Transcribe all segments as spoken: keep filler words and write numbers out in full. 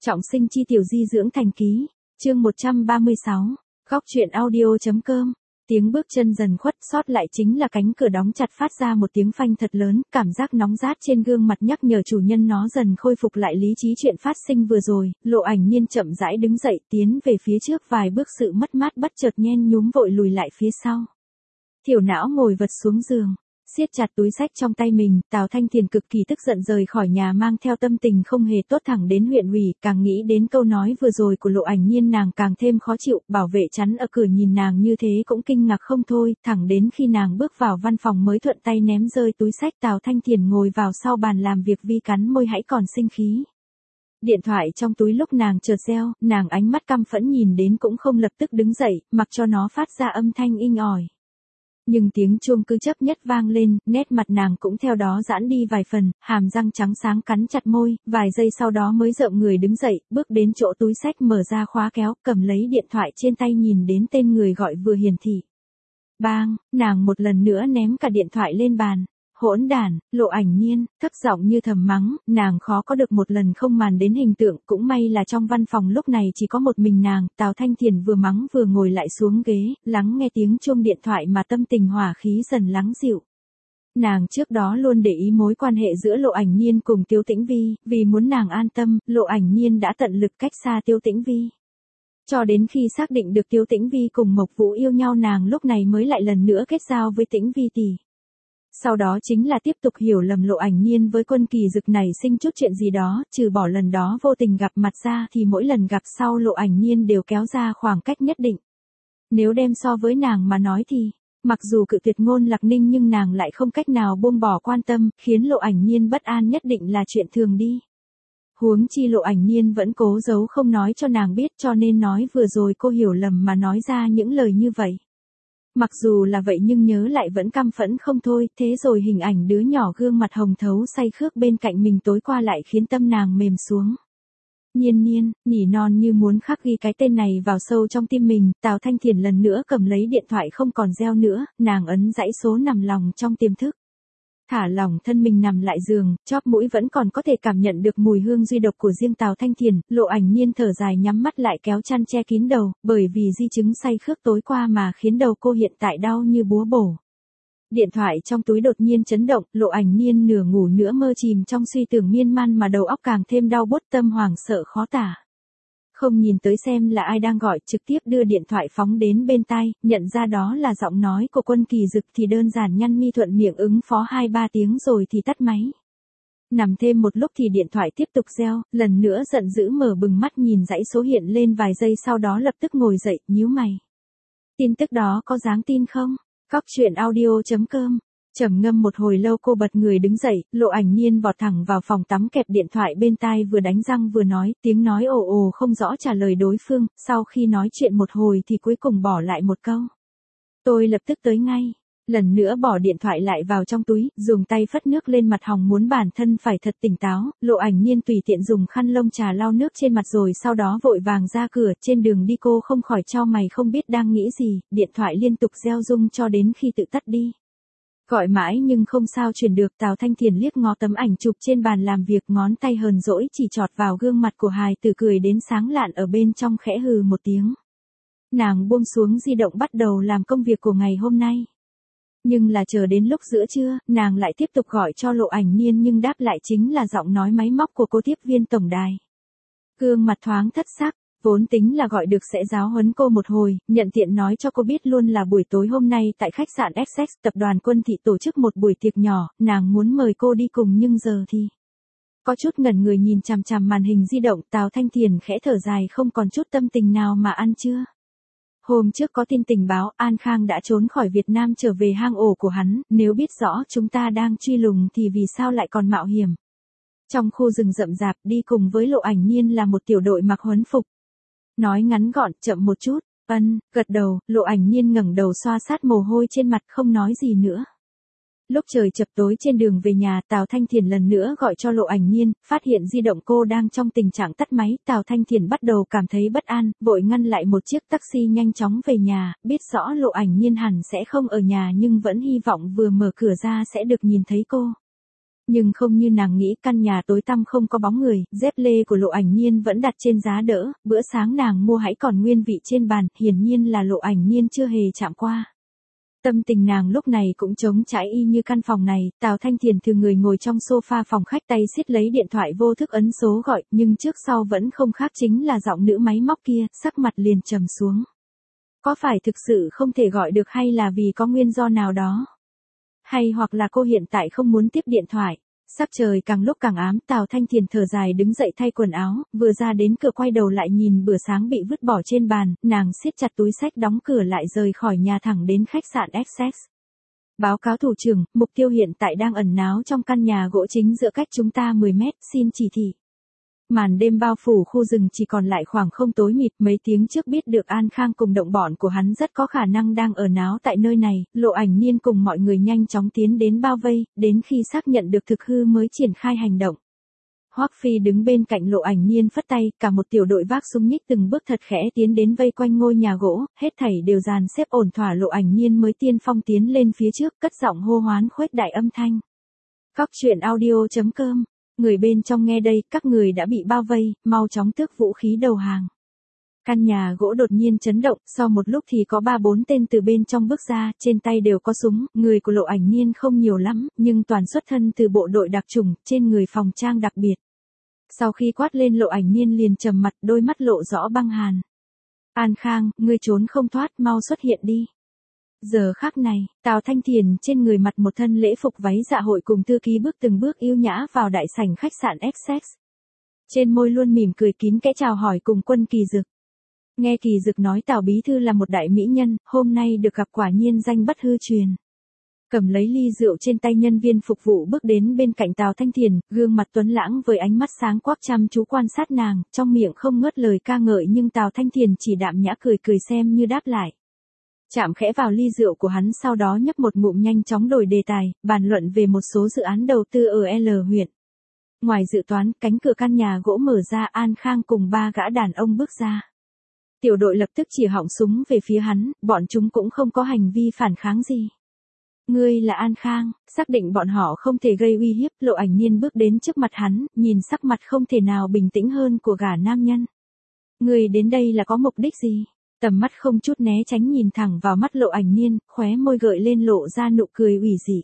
Trọng sinh chi tiểu di dưỡng thành ký, chương một trăm ba mươi sáu, góc truyện audio.com. Tiếng bước chân dần khuất, sót lại chính là cánh cửa đóng chặt phát ra một tiếng phanh thật lớn, cảm giác nóng rát trên gương mặt nhắc nhở chủ nhân nó dần khôi phục lại lý trí chuyện phát sinh vừa rồi. Lộ Ảnh Nhiên chậm rãi đứng dậy, tiến về phía trước vài bước, sự mất mát bất chợt nhen nhúm vội lùi lại phía sau. Thiểu Não ngồi vật xuống giường, siết chặt túi xách trong tay mình. Tào Thanh Thiền cực kỳ tức giận rời khỏi nhà, mang theo tâm tình không hề tốt thẳng đến huyện ủy. Càng nghĩ đến câu nói vừa rồi của Lộ Ảnh Nhiên nàng càng thêm khó chịu. Bảo vệ chắn ở cửa nhìn nàng như thế cũng kinh ngạc không thôi, thẳng đến khi nàng bước vào văn phòng mới thuận tay ném rơi túi xách. Tào Thanh Thiền ngồi vào sau bàn làm việc, vi cắn môi hãy còn sinh khí. Điện thoại trong túi lúc nàng chợt reo, nàng ánh mắt căm phẫn nhìn đến cũng không lập tức đứng dậy, mặc cho nó phát ra âm thanh inh ỏi. Nhưng tiếng chuông cứ chấp nhất vang lên, nét mặt nàng cũng theo đó giãn đi vài phần, hàm răng trắng sáng cắn chặt môi, vài giây sau đó mới rợm người đứng dậy, bước đến chỗ túi xách, mở ra khóa kéo, cầm lấy điện thoại trên tay, nhìn đến tên người gọi vừa hiển thị. Bang, nàng một lần nữa ném cả điện thoại lên bàn. Hỗn đản, Lộ Ảnh Nhiên, thấp giọng như thầm mắng, nàng khó có được một lần không màn đến hình tượng, cũng may là trong văn phòng lúc này chỉ có một mình nàng. Tào Thanh Thiền vừa mắng vừa ngồi lại xuống ghế, lắng nghe tiếng chuông điện thoại mà tâm tình hỏa khí dần lắng dịu. Nàng trước đó luôn để ý mối quan hệ giữa Lộ Ảnh Nhiên cùng Tiêu Tĩnh Vi, vì muốn nàng an tâm, Lộ Ảnh Nhiên đã tận lực cách xa Tiêu Tĩnh Vi. Cho đến khi xác định được Tiêu Tĩnh Vi cùng Mộc Vũ yêu nhau, nàng lúc này mới lại lần nữa kết giao với Tĩnh Vi tỷ. Sau đó chính là tiếp tục hiểu lầm Lộ Ảnh Nhiên với Quân Kỳ Dực này sinh chút chuyện gì đó, trừ bỏ lần đó vô tình gặp mặt ra thì mỗi lần gặp sau Lộ Ảnh Nhiên đều kéo ra khoảng cách nhất định. Nếu đem so với nàng mà nói thì, mặc dù cự tuyệt Ngôn Lạc Ninh nhưng nàng lại không cách nào buông bỏ quan tâm, khiến Lộ Ảnh Nhiên bất an nhất định là chuyện thường đi. Huống chi Lộ Ảnh Nhiên vẫn cố giấu không nói cho nàng biết, cho nên nói vừa rồi cô hiểu lầm mà nói ra những lời như vậy. Mặc dù là vậy nhưng nhớ lại vẫn căm phẫn không thôi, thế rồi hình ảnh đứa nhỏ gương mặt hồng thấu say khướt bên cạnh mình tối qua lại khiến tâm nàng mềm xuống. Nhiên Nhiên, nỉ non như muốn khắc ghi cái tên này vào sâu trong tim mình. Tào Thanh Thiền lần nữa cầm lấy điện thoại, không còn reo nữa, nàng ấn dãy số nằm lòng trong tiềm thức. Thả lỏng thân mình nằm lại giường, chóp mũi vẫn còn có thể cảm nhận được mùi hương duy độc của riêng Tào Thanh Thiền. Lộ Ảnh Nhiên thở dài nhắm mắt lại, kéo chăn che kín đầu, bởi vì di chứng say khướt tối qua mà khiến đầu cô hiện tại đau như búa bổ. Điện thoại trong túi đột nhiên chấn động, Lộ Ảnh Nhiên nửa ngủ nửa mơ chìm trong suy tưởng miên man mà đầu óc càng thêm đau buốt, tâm hoảng sợ khó tả. Không nhìn tới xem là ai đang gọi, trực tiếp đưa điện thoại phóng đến bên tai, nhận ra đó là giọng nói của Quân Kỳ Dực thì đơn giản nhăn mi thuận miệng ứng phó hai ba tiếng rồi thì tắt máy. Nằm thêm một lúc thì điện thoại tiếp tục reo, lần nữa giận dữ mở bừng mắt nhìn dãy số hiện lên vài giây sau đó lập tức ngồi dậy, nhíu mày. Tin tức đó có đáng tin không? Góc truyện audio.com. Trầm ngâm một hồi lâu cô bật người đứng dậy, Lộ Ảnh Nhiên vọt thẳng vào phòng tắm, kẹp điện thoại bên tai, vừa đánh răng vừa nói, tiếng nói ồ ồ không rõ trả lời đối phương. Sau khi nói chuyện một hồi thì cuối cùng bỏ lại một câu: tôi lập tức tới ngay. Lần nữa bỏ điện thoại lại vào trong túi, dùng tay phất nước lên mặt hòng muốn bản thân phải thật tỉnh táo. Lộ Ảnh Nhiên tùy tiện dùng khăn lông trà lau nước trên mặt rồi sau đó vội vàng ra cửa. Trên đường đi cô không khỏi chau mày không biết đang nghĩ gì, điện thoại liên tục reo rung cho đến khi tự tắt đi. Gọi mãi nhưng không sao truyền được. Tào Thanh Thiền liếc ngó tấm ảnh chụp trên bàn làm việc, ngón tay hờn dỗi chỉ chọt vào gương mặt của hài tử cười đến sáng lạn ở bên trong, khẽ hừ một tiếng. Nàng buông xuống di động bắt đầu làm công việc của ngày hôm nay. Nhưng là chờ đến lúc giữa trưa, nàng lại tiếp tục gọi cho Lộ Ảnh Nhiên nhưng đáp lại chính là giọng nói máy móc của cô tiếp viên tổng đài. Gương mặt thoáng thất sắc. Vốn tính là gọi được sẽ giáo huấn cô một hồi, nhận tiện nói cho cô biết luôn là buổi tối hôm nay tại khách sạn ích ích tập đoàn Quân Thị tổ chức một buổi tiệc nhỏ, nàng muốn mời cô đi cùng nhưng giờ thì... Có chút ngẩn người nhìn chằm chằm màn hình di động, Tào Thanh Thiền khẽ thở dài, không còn chút tâm tình nào mà ăn trưa. Hôm trước có tin tình báo An Khang đã trốn khỏi Việt Nam trở về hang ổ của hắn, nếu biết rõ chúng ta đang truy lùng thì vì sao lại còn mạo hiểm. Trong khu rừng rậm rạp đi cùng với Lộ Ảnh Nhiên là một tiểu đội mặc huấn phục. Nói ngắn gọn, chậm một chút, ân, gật đầu. Lộ Ảnh Nhiên ngẩng đầu xoa sát mồ hôi trên mặt, không nói gì nữa. Lúc trời chập tối trên đường về nhà, Tào Thanh Thiền lần nữa gọi cho Lộ Ảnh Nhiên, phát hiện di động cô đang trong tình trạng tắt máy. Tào Thanh Thiền bắt đầu cảm thấy bất an, vội ngăn lại một chiếc taxi nhanh chóng về nhà, biết rõ Lộ Ảnh Nhiên hẳn sẽ không ở nhà nhưng vẫn hy vọng vừa mở cửa ra sẽ được nhìn thấy cô. Nhưng không như nàng nghĩ, căn nhà tối tăm không có bóng người, dép lê của Lộ Ảnh Nhiên vẫn đặt trên giá đỡ, bữa sáng nàng mua hãy còn nguyên vị trên bàn, hiển nhiên là Lộ Ảnh Nhiên chưa hề chạm qua. Tâm tình nàng lúc này cũng trống trải y như căn phòng này, Tào Thanh Thiền từ người ngồi trong sofa phòng khách tay siết lấy điện thoại vô thức ấn số gọi, nhưng trước sau vẫn không khác, chính là giọng nữ máy móc kia, sắc mặt liền trầm xuống. Có phải thực sự không thể gọi được hay là vì có nguyên do nào đó? Hay hoặc là cô hiện tại không muốn tiếp điện thoại? Sắc trời càng lúc càng ám, Tào Thanh Thiền thở dài đứng dậy thay quần áo, vừa ra đến cửa quay đầu lại nhìn bữa sáng bị vứt bỏ trên bàn, nàng siết chặt túi xách đóng cửa lại rời khỏi nhà thẳng đến khách sạn Essex. Báo cáo thủ trưởng, mục tiêu hiện tại đang ẩn náu trong căn nhà gỗ chính giữa cách chúng ta mười mét, xin chỉ thị. Màn đêm bao phủ khu rừng chỉ còn lại khoảng không tối mịt, mấy tiếng trước biết được An Khang cùng đồng bọn của hắn rất có khả năng đang ở náo tại nơi này, Lộ Ảnh Nhiên cùng mọi người nhanh chóng tiến đến bao vây, đến khi xác nhận được thực hư mới triển khai hành động. Hoắc Phi đứng bên cạnh Lộ Ảnh Nhiên phất tay, cả một tiểu đội vác súng nhích từng bước thật khẽ tiến đến vây quanh ngôi nhà gỗ, hết thảy đều dàn xếp ổn thỏa, Lộ Ảnh Nhiên mới tiên phong tiến lên phía trước, cất giọng hô hoán khuếch đại âm thanh. Góc truyện audio chấm com. Người bên trong nghe đây, các người đã bị bao vây, mau chóng tước vũ khí đầu hàng. Căn nhà gỗ đột nhiên chấn động, sau một lúc thì có ba bốn tên từ bên trong bước ra, trên tay đều có súng, người của Lộ Ảnh Nhiên không nhiều lắm, nhưng toàn xuất thân từ bộ đội đặc chủng, trên người phòng trang đặc biệt. Sau khi quát lên, Lộ Ảnh Nhiên liền trầm mặt, đôi mắt lộ rõ băng hàn. An Khang, ngươi trốn không thoát, mau xuất hiện đi. Giờ khắc này, Tào Thanh Thiền trên người mặc một thân lễ phục váy dạ hội cùng thư ký bước từng bước yêu nhã vào đại sảnh khách sạn Essex. Trên môi luôn mỉm cười kín kẽ chào hỏi cùng Quân Kỳ Dực. Nghe Kỳ Dực nói Tào bí thư là một đại mỹ nhân, hôm nay được gặp quả nhiên danh bất hư truyền. Cầm lấy ly rượu trên tay, nhân viên phục vụ bước đến bên cạnh Tào Thanh Thiền, gương mặt tuấn lãng với ánh mắt sáng quắc chăm chú quan sát nàng, trong miệng không ngớt lời ca ngợi, nhưng Tào Thanh Thiền chỉ đạm nhã cười cười xem như đáp lại. Chạm khẽ vào ly rượu của hắn, sau đó nhấp một ngụm nhanh chóng đổi đề tài, bàn luận về một số dự án đầu tư ở L huyện. Ngoài dự toán, cánh cửa căn nhà gỗ mở ra, An Khang cùng ba gã đàn ông bước ra. Tiểu đội lập tức chỉ họng súng về phía hắn, bọn chúng cũng không có hành vi phản kháng gì. Ngươi là An Khang, xác định bọn họ không thể gây uy hiếp, Lộ Ảnh Nhiên bước đến trước mặt hắn, nhìn sắc mặt không thể nào bình tĩnh hơn của gã nam nhân. Ngươi đến đây là có mục đích gì? Tầm mắt không chút né tránh nhìn thẳng vào mắt Lộ Ảnh Nhiên, khóe môi gợi lên lộ ra nụ cười ủy dị.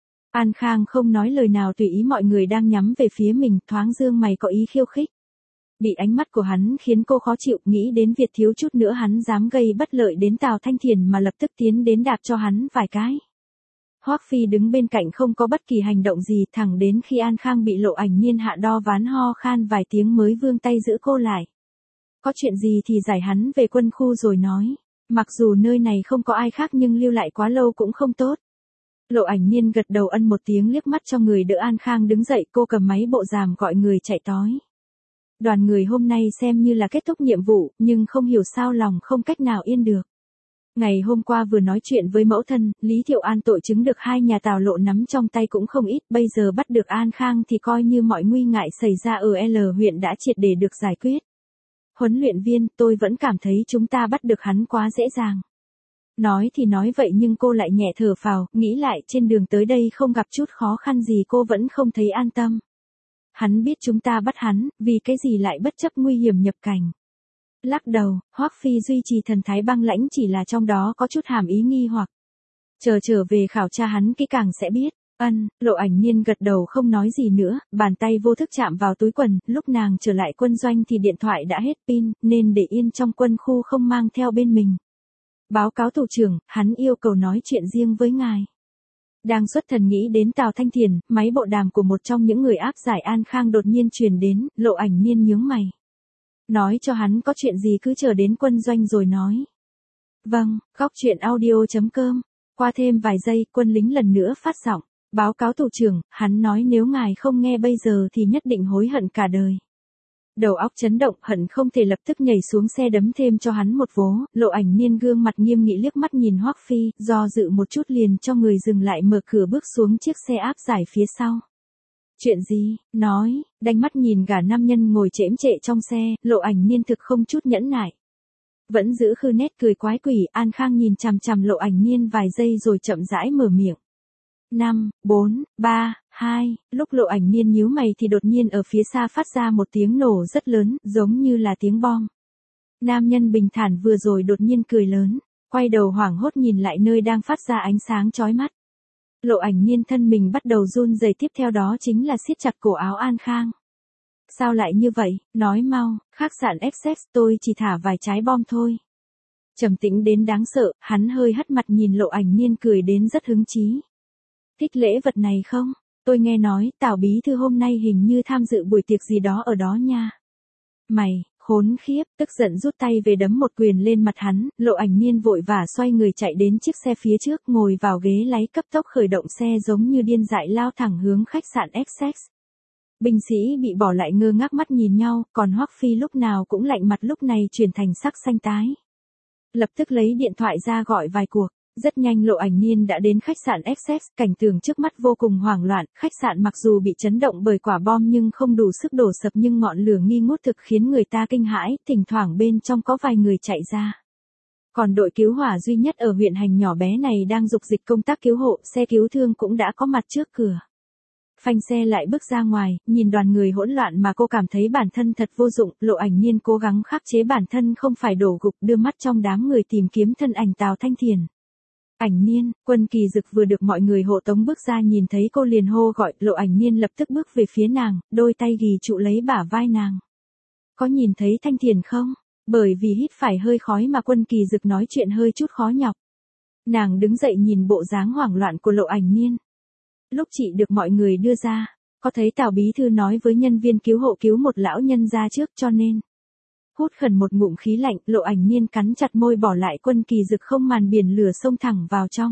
An Khang không nói lời nào, tùy ý mọi người đang nhắm về phía mình, thoáng dương mày có ý khiêu khích. Bị ánh mắt của hắn khiến cô khó chịu, nghĩ đến việc thiếu chút nữa hắn dám gây bất lợi đến Tào Thanh Thiền mà lập tức tiến đến đạp cho hắn vài cái. Hoắc Phi đứng bên cạnh không có bất kỳ hành động gì, thẳng đến khi An Khang bị Lộ Ảnh Nhiên hạ đo ván ho khan vài tiếng mới vươn tay giữ cô lại. Có chuyện gì thì giải hắn về quân khu rồi nói. Mặc dù nơi này không có ai khác nhưng lưu lại quá lâu cũng không tốt. Lộ Ảnh Nhiên gật đầu ân một tiếng, liếc mắt cho người đỡ An Khang đứng dậy, cô cầm máy bộ dàm gọi người chạy tới. Đoàn người hôm nay xem như là kết thúc nhiệm vụ, nhưng không hiểu sao lòng không cách nào yên được. Ngày hôm qua vừa nói chuyện với mẫu thân, Lý Thiệu An tội chứng được hai nhà Tào Lộ nắm trong tay cũng không ít, bây giờ bắt được An Khang thì coi như mọi nguy ngại xảy ra ở L huyện đã triệt để được giải quyết. Huấn luyện viên, tôi vẫn cảm thấy chúng ta bắt được hắn quá dễ dàng. Nói thì nói vậy nhưng cô lại nhẹ thở phào, nghĩ lại trên đường tới đây không gặp chút khó khăn gì cô vẫn không thấy an tâm. Hắn biết chúng ta bắt hắn, vì cái gì lại bất chấp nguy hiểm nhập cảnh. Lắc đầu, Hoắc Phi duy trì thần thái băng lãnh, chỉ là trong đó có chút hàm ý nghi hoặc. Chờ trở về khảo tra hắn kỹ càng sẽ biết. Ân, Lộ Ảnh Nhiên gật đầu không nói gì nữa, bàn tay vô thức chạm vào túi quần, lúc nàng trở lại quân doanh thì điện thoại đã hết pin, nên để yên trong quân khu không mang theo bên mình. Báo cáo thủ trưởng, hắn yêu cầu nói chuyện riêng với ngài. Đang xuất thần nghĩ đến Tào Thanh Thiền, máy bộ đàm của một trong những người áp giải An Khang đột nhiên truyền đến, Lộ Ảnh Nhiên nhướng mày. Nói cho hắn có chuyện gì cứ chờ đến quân doanh rồi nói. Vâng, góc truyện audio chấm com. Qua thêm vài giây, quân lính lần nữa phát giọng. Báo cáo thủ trưởng, hắn nói nếu ngài không nghe bây giờ thì nhất định hối hận cả đời. Đầu óc chấn động, hận không thể lập tức nhảy xuống xe đấm thêm cho hắn một vố. Lộ Ảnh Nhiên gương mặt nghiêm nghị liếc mắt nhìn Hoắc Phi, do dự một chút liền cho người dừng lại, mở cửa bước xuống chiếc xe áp giải phía sau. Chuyện gì? Nói, đanh mắt nhìn gã nam nhân ngồi chễm chệ trong xe, Lộ Ảnh Nhiên thực không chút nhẫn nại. Vẫn giữ khư nét cười quái quỷ, An Khang nhìn chằm chằm Lộ Ảnh Nhiên vài giây rồi chậm rãi mở miệng. năm, bốn, ba, Hai, lúc Lộ Ảnh Niên nhíu mày thì đột nhiên ở phía xa phát ra một tiếng nổ rất lớn, giống như là tiếng bom. Nam nhân bình thản vừa rồi đột nhiên cười lớn, quay đầu hoảng hốt nhìn lại nơi đang phát ra ánh sáng chói mắt. Lộ Ảnh Niên thân mình bắt đầu run rẩy, tiếp theo đó chính là siết chặt cổ áo An Khang. Sao lại như vậy, nói mau, khách sạn Essex tôi chỉ thả vài trái bom thôi. Trầm tĩnh đến đáng sợ, hắn hơi hất mặt nhìn Lộ Ảnh Niên cười đến rất hứng chí. Thích lễ vật này không? Tôi nghe nói Tào bí thư hôm nay hình như tham dự buổi tiệc gì đó ở đó nha. Mày, khốn khiếp, tức giận rút tay về đấm một quyền lên mặt hắn, Lộ Ảnh Niên vội vã xoay người chạy đến chiếc xe phía trước, ngồi vào ghế lái cấp tốc khởi động xe giống như điên dại lao thẳng hướng khách sạn Essex. Binh sĩ bị bỏ lại ngơ ngác mắt nhìn nhau, còn Hoắc Phi lúc nào cũng lạnh mặt lúc này chuyển thành sắc xanh tái. Lập tức lấy điện thoại ra gọi vài cuộc. Rất nhanh Lộ Ảnh Niên đã đến khách sạn Essex, cảnh tượng trước mắt vô cùng hoảng loạn, khách sạn mặc dù bị chấn động bởi quả bom nhưng không đủ sức đổ sập, nhưng ngọn lửa nghi ngút thực khiến người ta kinh hãi, thỉnh thoảng bên trong có vài người chạy ra. Còn đội cứu hỏa duy nhất ở huyện Hành nhỏ bé này đang dục dịch công tác cứu hộ, xe cứu thương cũng đã có mặt trước cửa. Phanh xe lại bước ra ngoài, nhìn đoàn người hỗn loạn mà cô cảm thấy bản thân thật vô dụng, Lộ Ảnh Niên cố gắng khắc chế bản thân không phải đổ gục, đưa mắt trong đám người tìm kiếm thân ảnh Tào Thanh Thiền. Ảnh Niên, Quân Kỳ Dực vừa được mọi người hộ tống bước ra nhìn thấy cô liền hô gọi, Lộ Ảnh Niên lập tức bước về phía nàng, đôi tay ghì trụ lấy bả vai nàng. Có nhìn thấy Thanh Thiền không? Bởi vì hít phải hơi khói mà Quân Kỳ Dực nói chuyện hơi chút khó nhọc. Nàng đứng dậy nhìn bộ dáng hoảng loạn của Lộ Ảnh Niên. Lúc chị được mọi người đưa ra, có thấy Tào bí thư nói với nhân viên cứu hộ cứu một lão nhân ra trước cho nên. Hút khẩn một ngụm khí lạnh, Lộ Ảnh Niên cắn chặt môi bỏ lại Quân Kỳ Dực không màn biển lửa xông thẳng vào trong.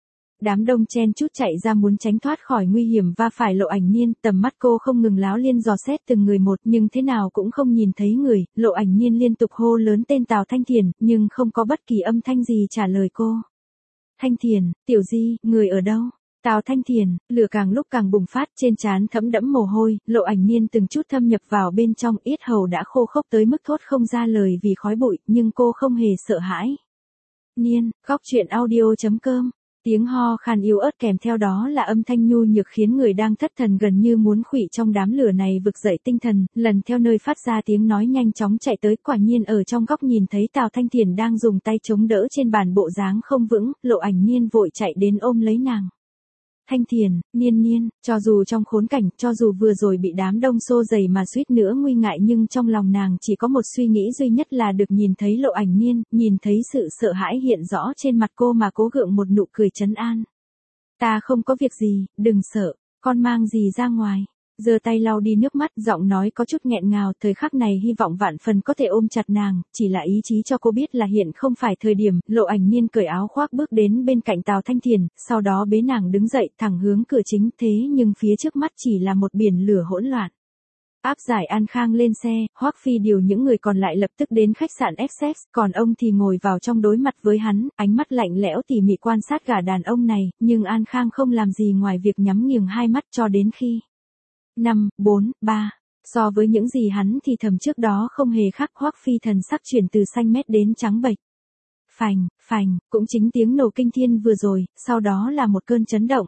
Đám đông chen chúc chạy ra muốn tránh thoát khỏi nguy hiểm va phải Lộ Ảnh Niên, tầm mắt cô không ngừng láo liên dò xét từng người một nhưng thế nào cũng không nhìn thấy người, Lộ Ảnh Niên liên tục hô lớn tên Tào Thanh Thiền, nhưng không có bất kỳ âm thanh gì trả lời cô. Thanh Thiền, Tiểu Di, người ở đâu? Tào Thanh Thiền, lửa càng lúc càng bùng phát, trên trán thấm đẫm mồ hôi, Lộ Ảnh Niên từng chút thâm nhập vào bên trong, yết hầu đã khô khốc tới mức thốt không ra lời vì khói bụi, nhưng cô không hề sợ hãi. Niên, góc truyện audio chấm com, tiếng ho khan yếu ớt kèm theo đó là âm thanh nhu nhược khiến người đang thất thần gần như muốn khuỵu trong đám lửa này vực dậy tinh thần, lần theo nơi phát ra tiếng nói nhanh chóng chạy tới, quả nhiên ở trong góc nhìn thấy Tào Thanh Thiền đang dùng tay chống đỡ trên bàn bộ dáng không vững, Lộ Ảnh Niên vội chạy đến ôm lấy nàng. Thanh Thiền, Niên Niên, cho dù trong khốn cảnh, cho dù vừa rồi bị đám đông xô dày mà suýt nữa nguy ngại nhưng trong lòng nàng chỉ có một suy nghĩ duy nhất là được nhìn thấy Lộ Ảnh Niên, nhìn thấy sự sợ hãi hiện rõ trên mặt cô mà cố gượng một nụ cười trấn an. Ta không có việc gì, đừng sợ, con mang gì ra ngoài. Giơ tay lau đi nước mắt, giọng nói có chút nghẹn ngào, thời khắc này hy vọng vạn phần có thể ôm chặt nàng, chỉ là ý chí cho cô biết là hiện không phải thời điểm, Lộ Ảnh Niên cởi áo khoác bước đến bên cạnh Tào Thanh Thiền, sau đó bế nàng đứng dậy, thẳng hướng cửa chính, thế nhưng phía trước mắt chỉ là một biển lửa hỗn loạn. Áp giải An Khang lên xe, Hoắc Phi điều những người còn lại lập tức đến khách sạn Essex, còn ông thì ngồi vào trong đối mặt với hắn, ánh mắt lạnh lẽo tỉ mỉ quan sát gã đàn ông này, nhưng An Khang không làm gì ngoài việc nhắm nghiền hai mắt cho đến khi năm, bốn, ba. So với những gì hắn thì thầm trước đó không hề khác, Hoắc Phi thần sắc chuyển từ xanh mét đến trắng bệch. Phành, phành, cũng chính tiếng nổ kinh thiên vừa rồi, sau đó là một cơn chấn động.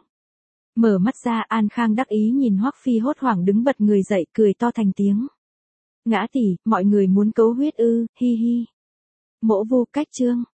Mở mắt ra, An Khang đắc ý nhìn Hoắc Phi hốt hoảng đứng bật người dậy, cười to thành tiếng. Ngã tỷ, mọi người muốn cấu huyết ư, hi hi. Mỗ Vu cách chương.